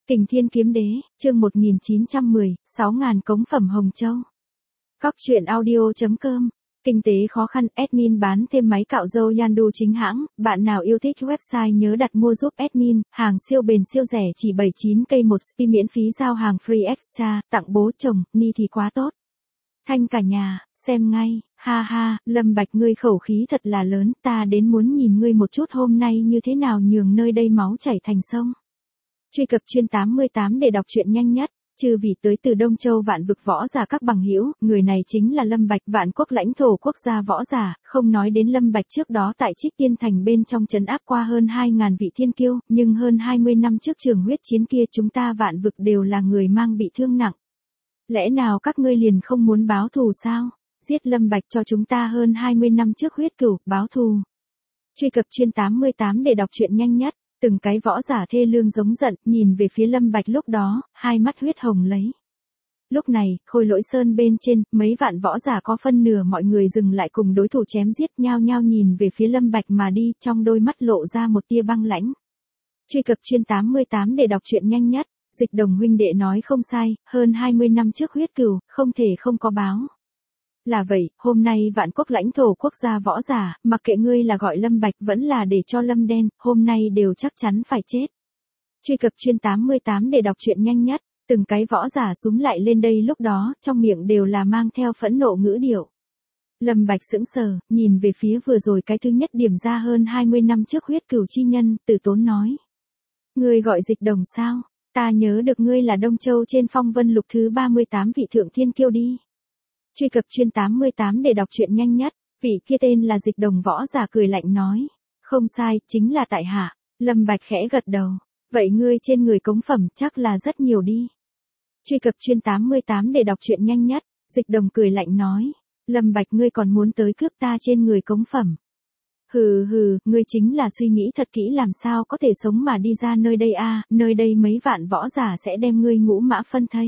Kình Thiên Kiếm Đế, chương 1910, 6.000 cống phẩm Hồng Châu. Cóc truyện audio.com. Kinh tế khó khăn, admin bán thêm máy cạo râu Yandu chính hãng, bạn nào yêu thích website nhớ đặt mua giúp admin, hàng siêu bền siêu rẻ chỉ 79k một spi miễn phí giao hàng free extra, tặng bố chồng, ni thì quá tốt. Thanh cả nhà, xem ngay, ha ha, Lâm Bạch ngươi khẩu khí thật là lớn, ta đến muốn nhìn ngươi một chút hôm nay như thế nào nhường nơi đây máu chảy thành sông. Truy cập chuyên 88 để đọc truyện nhanh nhất. Chư vị tới từ Đông Châu vạn vực võ giả các bằng hữu, người này chính là Lâm Bạch, vạn quốc lãnh thổ quốc gia võ giả, không nói đến Lâm Bạch trước đó tại Trích Tiên Thành bên trong trấn áp qua hơn 2.000 vị thiên kiêu, nhưng hơn 20 năm trước trường huyết chiến kia chúng ta vạn vực đều là người mang bị thương nặng. Lẽ nào các ngươi liền không muốn báo thù sao? Giết Lâm Bạch cho chúng ta hơn 20 năm trước huyết cửu, báo thù. Truy cập chuyên 88 để đọc truyện nhanh nhất. Từng cái võ giả thê lương giống giận, nhìn về phía Lâm Bạch lúc đó, hai mắt huyết hồng lấy. Lúc này, Khôi Lỗi Sơn bên trên, mấy vạn võ giả có phân nửa mọi người dừng lại cùng đối thủ chém giết, nhao nhao nhìn về phía Lâm Bạch mà đi, trong đôi mắt lộ ra một tia băng lãnh. Truy cập chuyên 88 để đọc truyện nhanh nhất. Dịch Đồng huynh đệ nói không sai, hơn 20 năm trước huyết cửu, không thể không có báo. Là vậy, hôm nay vạn quốc lãnh thổ quốc gia võ giả, mặc kệ ngươi là gọi Lâm Bạch vẫn là để cho Lâm Đen, hôm nay đều chắc chắn phải chết. Truy cập chuyên 88 để đọc truyện nhanh nhất, từng cái võ giả súng lại lên đây lúc đó, trong miệng đều là mang theo phẫn nộ ngữ điệu. Lâm Bạch sững sờ, nhìn về phía vừa rồi cái thứ nhất điểm ra hơn 20 năm trước huyết cửu chi nhân, Từ Tốn nói. Ngươi gọi Dịch Đồng sao? Ta nhớ được ngươi là Đông Châu trên phong vân lục thứ 38 vị thượng thiên kiêu đi. Truy cập chuyên 88 để đọc truyện nhanh nhất, vị kia tên là Dịch Đồng võ giả cười lạnh nói. Không sai, chính là tại hạ. Lâm Bạch khẽ gật đầu. Vậy ngươi trên người cống phẩm chắc là rất nhiều đi. Truy cập chuyên 88 để đọc truyện nhanh nhất, Dịch Đồng cười lạnh nói. Lâm Bạch ngươi còn muốn tới cướp ta trên người cống phẩm. Hừ hừ, ngươi chính là suy nghĩ thật kỹ làm sao có thể sống mà đi ra nơi đây a, nơi đây mấy vạn võ giả sẽ đem ngươi ngũ mã phân thây.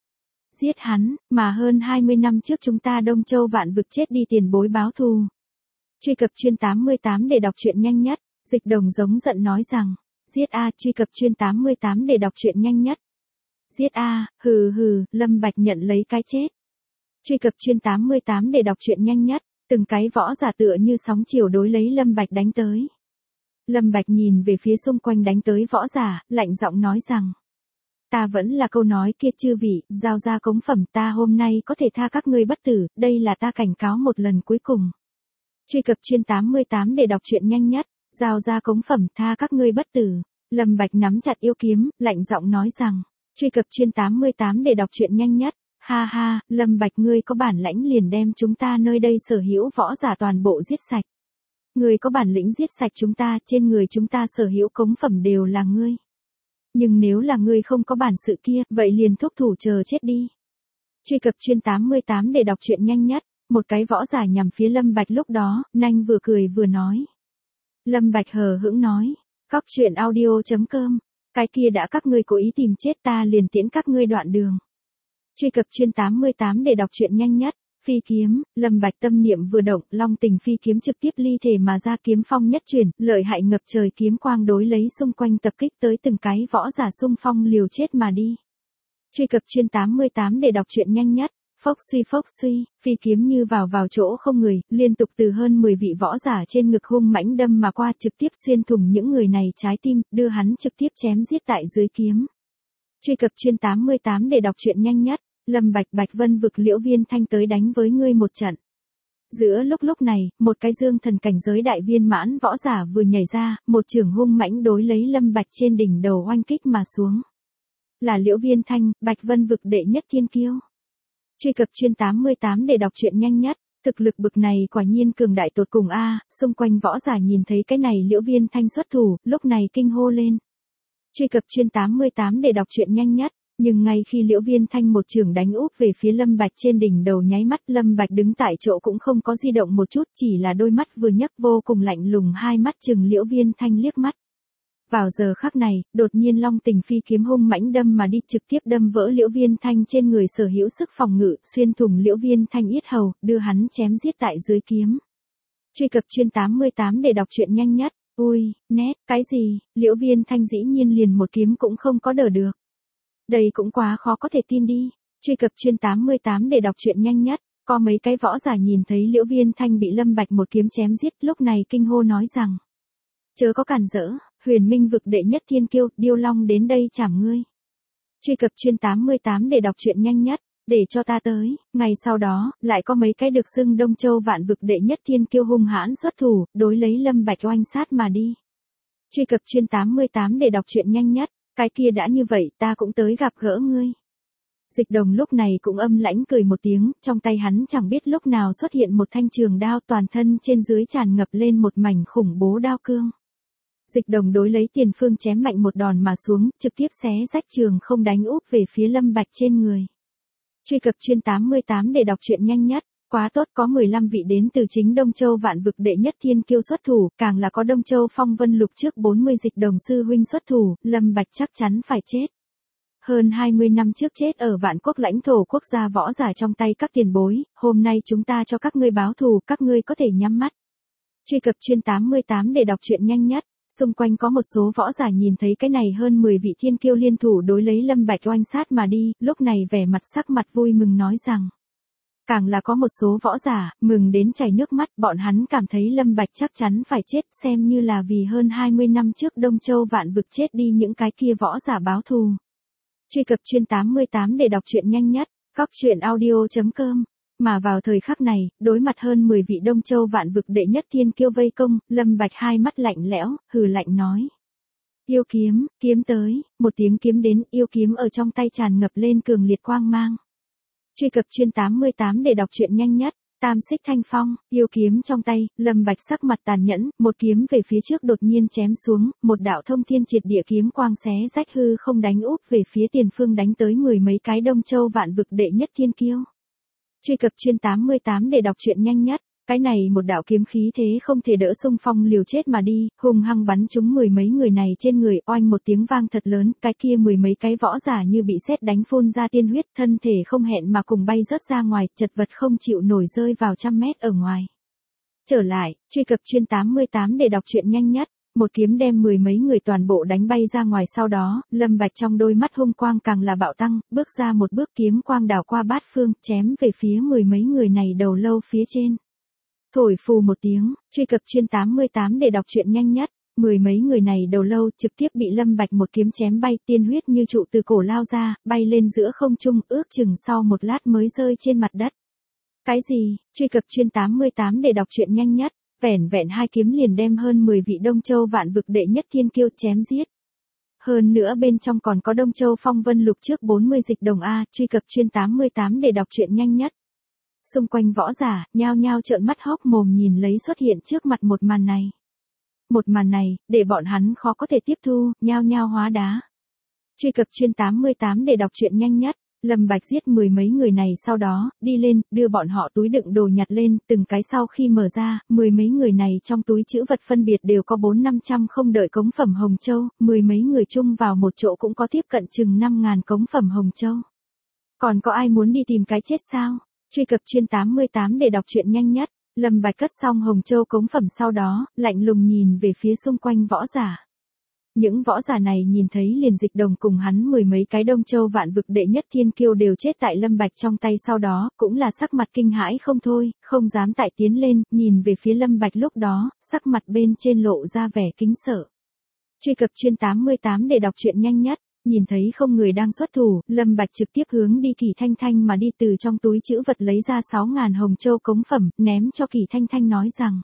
Giết hắn, mà hơn 20 năm trước chúng ta Đông Châu vạn vực chết đi tiền bối báo thù. Truy cập chuyên 88 để đọc truyện nhanh nhất, Dịch Đồng giống giận nói rằng, giết a, truy cập chuyên 88 để đọc truyện nhanh nhất. Giết a, hừ hừ, Lâm Bạch nhận lấy cái chết. Truy cập chuyên 88 để đọc truyện nhanh nhất, từng cái võ giả tựa như sóng chiều đối lấy Lâm Bạch đánh tới. Lâm Bạch nhìn về phía xung quanh đánh tới võ giả, lạnh giọng nói rằng, ta vẫn là câu nói kia chư vị, giao ra cống phẩm ta hôm nay có thể tha các ngươi bất tử, đây là ta cảnh cáo một lần cuối cùng. Truy cập chuyên 88 để đọc truyện nhanh nhất, giao ra cống phẩm tha các ngươi bất tử. Lâm Bạch nắm chặt yêu kiếm, lạnh giọng nói rằng, truy cập chuyên 88 để đọc truyện nhanh nhất, ha ha, Lâm Bạch ngươi có bản lãnh liền đem chúng ta nơi đây sở hữu võ giả toàn bộ giết sạch. Ngươi có bản lĩnh giết sạch chúng ta, trên người chúng ta sở hữu cống phẩm đều là ngươi. Nhưng nếu là ngươi không có bản sự kia, vậy liền thúc thủ chờ chết đi. Truy cập chuyên 88 để đọc truyện nhanh nhất, một cái võ giả nhằm phía Lâm Bạch lúc đó, nanh vừa cười vừa nói. Lâm Bạch hờ hững nói, cóc truyện audio.com, cái kia đã các ngươi cố ý tìm chết ta liền tiễn các ngươi đoạn đường. Truy cập chuyên 88 để đọc truyện nhanh nhất, phi kiếm, Lâm Bạch tâm niệm vừa động, long tình phi kiếm trực tiếp ly thể mà ra kiếm phong nhất chuyển, lợi hại ngập trời kiếm quang đối lấy xung quanh tập kích tới từng cái võ giả xung phong liều chết mà đi. Truy cập chuyên 88 để đọc truyện nhanh nhất, phốc suy, phi kiếm như vào chỗ không người, liên tục từ hơn 10 vị võ giả trên ngực hung mãnh đâm mà qua trực tiếp xuyên thủng những người này trái tim, đưa hắn trực tiếp chém giết tại dưới kiếm. Truy cập chuyên 88 để đọc truyện nhanh nhất, Lâm Bạch Bạch Vân vực Liễu Viên Thanh tới đánh với ngươi một trận. Giữa lúc này, một cái dương thần cảnh giới đại viên mãn võ giả vừa nhảy ra, một trường hung mãnh đối lấy Lâm Bạch trên đỉnh đầu oanh kích mà xuống. Là Liễu Viên Thanh, Bạch Vân vực đệ nhất thiên kiêu. Truy cập chuyên 88 để đọc truyện nhanh nhất, thực lực bực này quả nhiên cường đại tột cùng a, xung quanh võ giả nhìn thấy cái này Liễu Viên Thanh xuất thủ, lúc này kinh hô lên. Truy cập chuyên 88 để đọc truyện nhanh nhất, nhưng ngay khi Liễu Viên Thanh một trường đánh úp về phía Lâm Bạch trên đỉnh đầu nháy mắt, Lâm Bạch đứng tại chỗ cũng không có di động một chút, chỉ là đôi mắt vừa nhấc vô cùng lạnh lùng, hai mắt chừng Liễu Viên Thanh liếc mắt. Vào giờ khắc này, đột nhiên long tình phi kiếm hung mãnh đâm mà đi, trực tiếp đâm vỡ Liễu Viên Thanh trên người sở hữu sức phòng ngự, xuyên thủng Liễu Viên Thanh yết hầu, đưa hắn chém giết tại dưới kiếm. Truy cập chuyên 88 để đọc truyện nhanh nhất. Ui, nét, cái gì, Liễu Viên Thanh dĩ nhiên liền một kiếm cũng không có đỡ được. Đây cũng quá khó có thể tin đi. Truy cập chuyên 88 để đọc truyện nhanh nhất. Có mấy cái võ giả nhìn thấy Liễu Viên Thanh bị Lâm Bạch một kiếm chém giết, lúc này kinh hô nói rằng: chớ có cản rỡ, Huyền Minh vực đệ nhất thiên kiêu, Điêu Long đến đây chảm ngươi. Truy cập chuyên 88 để đọc truyện nhanh nhất. Để cho ta tới. Ngày sau đó, lại có mấy cái được xưng Đông Châu vạn vực đệ nhất thiên kiêu hung hãn xuất thủ, đối lấy Lâm Bạch oanh sát mà đi. Truy cập chuyên 88 để đọc truyện nhanh nhất. Cái kia đã như vậy, ta cũng tới gặp gỡ ngươi. Dịch Đồng lúc này cũng âm lãnh cười một tiếng, trong tay hắn chẳng biết lúc nào xuất hiện một thanh trường đao, toàn thân trên dưới tràn ngập lên một mảnh khủng bố đao cương. Dịch Đồng đối lấy Tiền Phương chém mạnh một đòn mà xuống, trực tiếp xé rách trường không đánh úp về phía Lâm Bạch trên người. Truy cập chuyên 88 để đọc truyện nhanh nhất. Quá tốt, có 15 vị đến từ chính Đông Châu vạn vực đệ nhất thiên kiêu xuất thủ, càng là có Đông Châu Phong Vân Lục trước 40 Dịch Đồng sư huynh xuất thủ, Lâm Bạch chắc chắn phải chết. Hơn 20 năm trước chết ở Vạn Quốc lãnh thổ quốc gia võ giả trong tay các tiền bối, hôm nay chúng ta cho các ngươi báo thù, các ngươi có thể nhắm mắt. Truy cập chuyên 88 để đọc truyện nhanh nhất. Xung quanh có một số võ giả nhìn thấy cái này hơn 10 vị thiên kiêu liên thủ đối lấy Lâm Bạch oanh sát mà đi, lúc này vẻ mặt sắc mặt vui mừng nói rằng. Càng là có một số võ giả, mừng đến chảy nước mắt, bọn hắn cảm thấy Lâm Bạch chắc chắn phải chết, xem như là vì hơn 20 năm trước Đông Châu vạn vực chết đi những cái kia võ giả báo thù. Truy cập chuyên 88 để đọc truyện nhanh nhất. Góc truyện audio.com. Mà vào thời khắc này, đối mặt hơn 10 vị Đông Châu vạn vực đệ nhất thiên kiêu vây công, Lâm Bạch hai mắt lạnh lẽo, hừ lạnh nói. Yêu kiếm, kiếm tới, một tiếng kiếm đến, yêu kiếm ở trong tay tràn ngập lên cường liệt quang mang. Truy cập chuyên 88 để đọc truyện nhanh nhất. Tam xích thanh phong, yêu kiếm trong tay, Lâm Bạch sắc mặt tàn nhẫn, một kiếm về phía trước đột nhiên chém xuống, một đạo thông thiên triệt địa kiếm quang xé rách hư không đánh úp về phía Tiền Phương đánh tới mười mấy cái Đông Châu vạn vực đệ nhất thiên kiêu. Truy cập chuyên 88 để đọc truyện nhanh nhất. Cái này một đạo kiếm khí thế không thể đỡ, xung phong liều chết mà đi, hung hăng bắn trúng mười mấy người này trên người, oanh một tiếng vang thật lớn, cái kia mười mấy cái võ giả như bị sét đánh phun ra tiên huyết, thân thể không hẹn mà cùng bay rớt ra ngoài, chật vật không chịu nổi rơi vào trăm mét ở ngoài. Trở lại, truy cập chuyên 88 để đọc truyện nhanh nhất. Một kiếm đem mười mấy người toàn bộ đánh bay ra ngoài, sau đó, Lâm Bạch trong đôi mắt hung quang càng là bạo tăng, bước ra một bước, kiếm quang đảo qua bát phương, chém về phía mười mấy người này đầu lâu phía trên. Thổi phù một tiếng, truy cập chuyên 88 để đọc truyện nhanh nhất. Mười mấy người này đầu lâu trực tiếp bị Lâm Bạch một kiếm chém bay, tiên huyết như trụ từ cổ lao ra, bay lên giữa không trung, ước chừng sau một lát mới rơi trên mặt đất. Cái gì? Truy cập chuyên 88 để đọc truyện nhanh nhất. Vẻn vẹn hai kiếm liền đem hơn 10 vị Đông Châu vạn vực đệ nhất thiên kiêu chém giết. Hơn nữa bên trong còn có Đông Châu Phong Vân Lục trước 40 Dịch Đồng a. Truy cập chuyên 88 để đọc truyện nhanh nhất. Xung quanh võ giả, nhao nhao trợn mắt hốc mồm nhìn lấy xuất hiện trước mặt một màn này. Một màn này, để bọn hắn khó có thể tiếp thu, nhao nhao hóa đá. Truy cập chuyên 88 để đọc truyện nhanh nhất. Lâm Bạch giết mười mấy người này, sau đó, đi lên, đưa bọn họ túi đựng đồ nhặt lên, từng cái sau khi mở ra, mười mấy người này trong túi trữ vật phân biệt đều có 400-500 không đợi cống phẩm Hồng Châu, mười mấy người chung vào một chỗ cũng có tiếp cận chừng 5.000 cống phẩm Hồng Châu. Còn có ai muốn đi tìm cái chết sao? Truy cập chuyên 88 để đọc truyện nhanh nhất. Lâm Bạch cất xong Hồng Châu cống phẩm sau đó, lạnh lùng nhìn về phía xung quanh võ giả. Những võ giả này nhìn thấy liền Dịch Đồng cùng hắn mười mấy cái Đông Châu vạn vực đệ nhất thiên kiêu đều chết tại Lâm Bạch trong tay, sau đó, cũng là sắc mặt kinh hãi không thôi, không dám tại tiến lên, nhìn về phía Lâm Bạch lúc đó, sắc mặt bên trên lộ ra vẻ kính sợ. Truy cập chuyên 88 để đọc truyện nhanh nhất. Nhìn thấy không người đang xuất thủ, Lâm Bạch trực tiếp hướng đi Kỳ Thanh Thanh mà đi, từ trong túi trữ vật lấy ra 6.000 Hồng Châu cống phẩm, ném cho Kỳ Thanh Thanh nói rằng.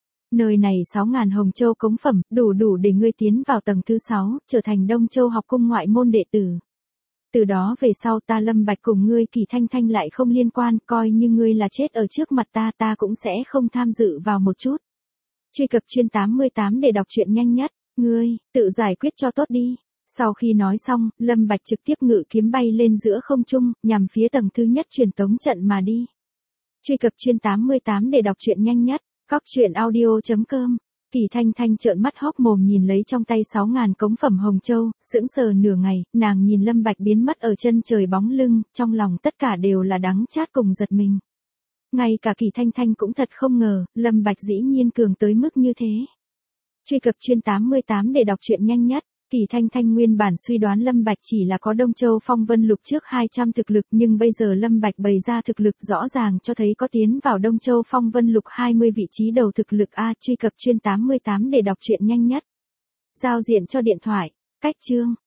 Nơi này 6.000 Hồng Châu cống phẩm, đủ để ngươi tiến vào tầng thứ 6, trở thành Đông Châu học cung ngoại môn đệ tử. Từ đó về sau ta Lâm Bạch cùng ngươi Kỳ Thanh Thanh lại không liên quan, coi như ngươi là chết ở trước mặt ta cũng sẽ không tham dự vào một chút. Truy cập chuyên 88 để đọc truyện nhanh nhất. Ngươi, tự giải quyết cho tốt đi. Sau khi nói xong, Lâm Bạch trực tiếp ngự kiếm bay lên giữa không trung, nhằm phía tầng thứ nhất truyền tống trận mà đi. Truy cập chuyên 88 để đọc truyện nhanh nhất. Góc truyện audio.com. Kỳ Thanh Thanh trợn mắt hốc mồm nhìn lấy trong tay 6.000 cống phẩm Hồng Châu, sững sờ nửa ngày, nàng nhìn Lâm Bạch biến mất ở chân trời bóng lưng, trong lòng tất cả đều là đắng chát cùng giật mình. Ngay cả Kỳ Thanh Thanh cũng thật không ngờ, Lâm Bạch dĩ nhiên cường tới mức như thế. Truy cập chuyên 88 để đọc truyện nhanh nhất. Kỳ Thanh Thanh nguyên bản suy đoán Lâm Bạch chỉ là có Đông Châu Phong Vân Lục trước 200 thực lực, nhưng bây giờ Lâm Bạch bày ra thực lực rõ ràng cho thấy có tiến vào Đông Châu Phong Vân Lục 20 vị trí đầu thực lực A. Truy cập chuyên 88 để đọc truyện nhanh nhất. Giao diện cho điện thoại. Cách chương.